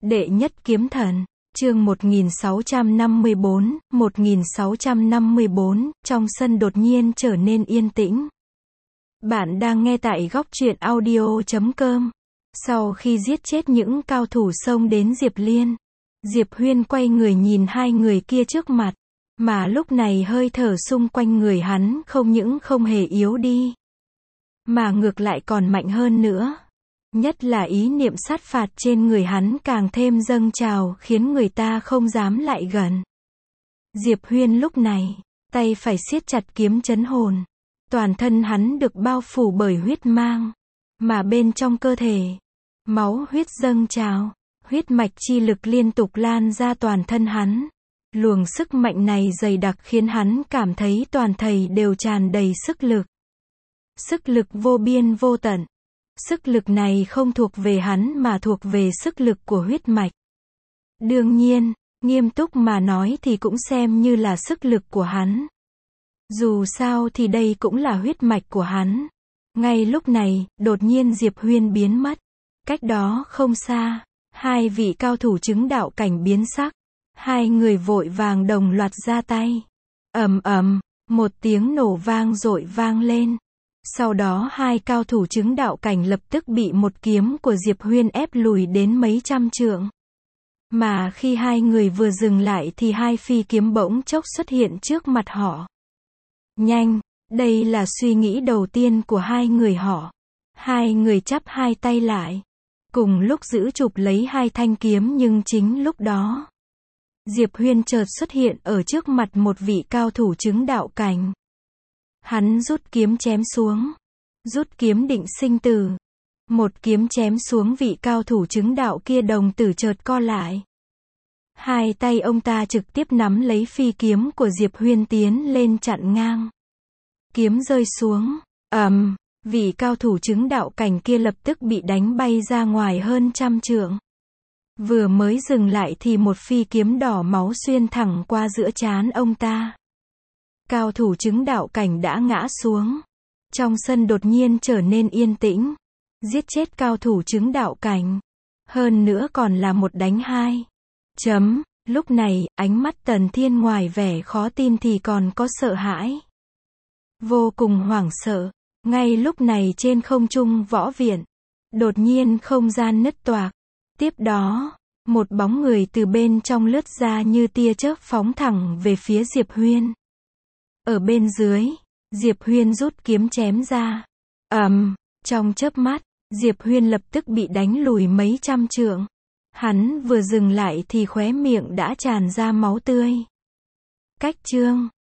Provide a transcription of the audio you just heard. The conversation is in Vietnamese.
Đệ nhất kiếm thần, chương 1654, trong sân đột nhiên trở nên yên tĩnh. Bạn đang nghe tại góc truyện audio.com. Sau khi giết chết những cao thủ xông đến Diệp Liên, Diệp Huyên quay người nhìn hai người kia trước mặt, mà lúc này hơi thở xung quanh người hắn không những không hề yếu đi, mà ngược lại còn mạnh hơn nữa. Nhất là ý niệm sát phạt trên người hắn càng thêm dâng trào khiến người ta không dám lại gần. Diệp Huyên lúc này, tay phải siết chặt kiếm trấn hồn. Toàn thân hắn được bao phủ bởi huyết mang, mà bên trong cơ thể, máu huyết dâng trào, huyết mạch chi lực liên tục lan ra toàn thân hắn. Luồng sức mạnh này dày đặc khiến hắn cảm thấy toàn thây đều tràn đầy sức lực. Sức lực vô biên vô tận. Sức lực này không thuộc về hắn mà thuộc về sức lực của huyết mạch. Đương nhiên, nghiêm túc mà nói thì cũng xem như là sức lực của hắn. Dù sao thì đây cũng là huyết mạch của hắn. Ngay lúc này, đột nhiên Diệp Huyên biến mất. Cách đó không xa, hai vị cao thủ chứng đạo cảnh biến sắc. Hai người vội vàng đồng loạt ra tay. Ầm ầm, một tiếng nổ vang dội vang lên. Sau đó hai cao thủ chứng đạo cảnh lập tức bị một kiếm của Diệp Huyên ép lùi đến mấy trăm trượng. Mà khi hai người vừa dừng lại thì hai phi kiếm bỗng chốc xuất hiện trước mặt họ. Nhanh, đây là suy nghĩ đầu tiên của hai người họ. Hai người chắp hai tay lại, cùng lúc giữ chụp lấy hai thanh kiếm, nhưng chính lúc đó, Diệp Huyên chợt xuất hiện ở trước mặt một vị cao thủ chứng đạo cảnh. Hắn rút kiếm chém xuống. Rút kiếm định sinh tử. Một kiếm chém xuống vị cao thủ chứng đạo kia, đồng tử chợt co lại. Hai tay ông ta trực tiếp nắm lấy phi kiếm của Diệp Huyên tiến lên chặn ngang. Kiếm rơi xuống. Vị cao thủ chứng đạo cảnh kia lập tức bị đánh bay ra ngoài hơn trăm trượng. Vừa mới dừng lại thì một phi kiếm đỏ máu xuyên thẳng qua giữa trán ông ta. Cao thủ chứng đạo cảnh đã ngã xuống. Trong sân đột nhiên trở nên yên tĩnh. Giết chết cao thủ chứng đạo cảnh. Hơn nữa còn là một đánh hai. Lúc này, ánh mắt Tần Thiên ngoài vẻ khó tin thì còn có sợ hãi. Vô cùng hoảng sợ. Ngay lúc này trên không trung võ viện, đột nhiên không gian nứt toạc. Tiếp đó, một bóng người từ bên trong lướt ra như tia chớp phóng thẳng về phía Diệp Huyên. Ở bên dưới, Diệp Huyên rút kiếm chém ra. Trong chớp mắt, Diệp Huyên lập tức bị đánh lùi mấy trăm trượng. Hắn vừa dừng lại thì khóe miệng đã tràn ra máu tươi. Cách chương